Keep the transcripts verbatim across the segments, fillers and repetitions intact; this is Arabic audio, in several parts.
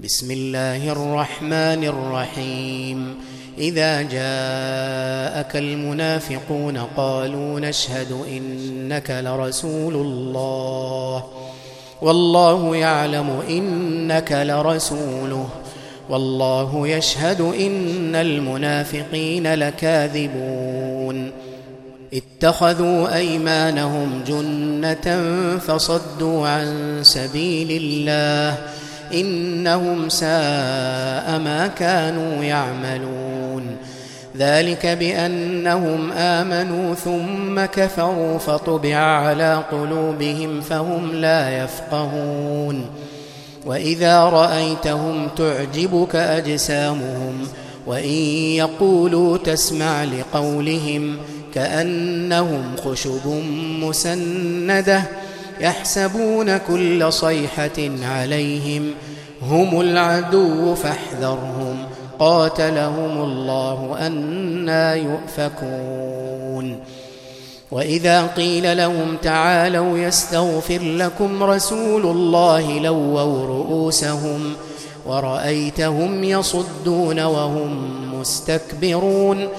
بسم الله الرحمن الرحيم إذا جاءك المنافقون قالوا نشهد إنك لرسول الله والله يعلم إنك لرسوله والله يشهد إن المنافقين لكاذبون اتخذوا أيمانهم جنة فصدوا عن سبيل الله إنهم ساء ما كانوا يعملون ذلك بأنهم آمنوا ثم كفروا فطبع على قلوبهم فهم لا يفقهون وإذا رأيتهم تعجبك أجسامهم وإن يقولوا تسمع لقولهم كأنهم خشب مسندة يحسبون كل صيحة عليهم هم العدو فاحذرهم قاتلهم الله أنى يؤفكون وإذا قيل لهم تعالوا يستغفر لكم رسول الله لووا رؤوسهم ورأيتهم يصدون وهم مستكبرون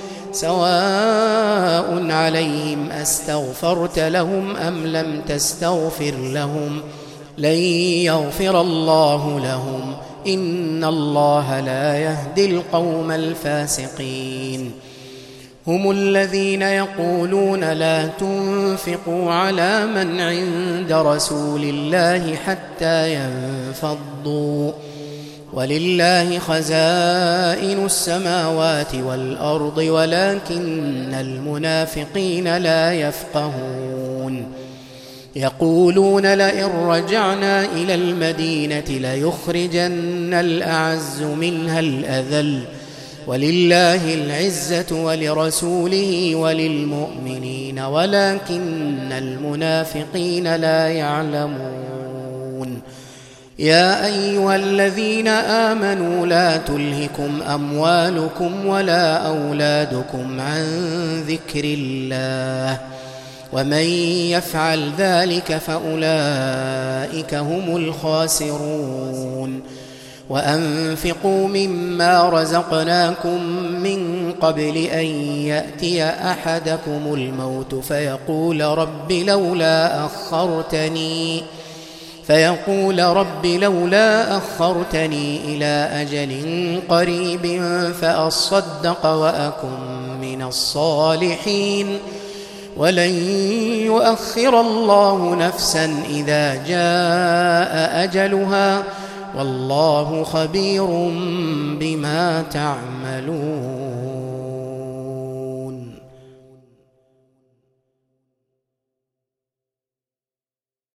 سواء عليهم أستغفرت لهم أم لم تستغفر لهم لن يغفر الله لهم إن الله لا يهدي القوم الفاسقين هم الذين يقولون لا تنفقوا على من عند رسول الله حتى ينفضوا ولله خزائن السماوات والأرض ولكن المنافقين لا يفقهون يقولون لئن رجعنا إلى المدينة ليخرجن الأعز منها الأذل ولله العزة ولرسوله وللمؤمنين ولكن المنافقين لا يعلمون يا أيها الذين آمنوا لا تلهكم أموالكم ولا أولادكم عن ذكر الله ومن يفعل ذلك فأولئك هم الخاسرون وأنفقوا مما رزقناكم من قبل أن يأتي أحدكم الموت فيقول رب لولا أخرتني فيقول رب لولا أخرتني إلى أجل قريب فأصدق وأكن من الصالحين ولن يؤخر الله نفسا إذا جاء أجلها والله خبير بما تعملون.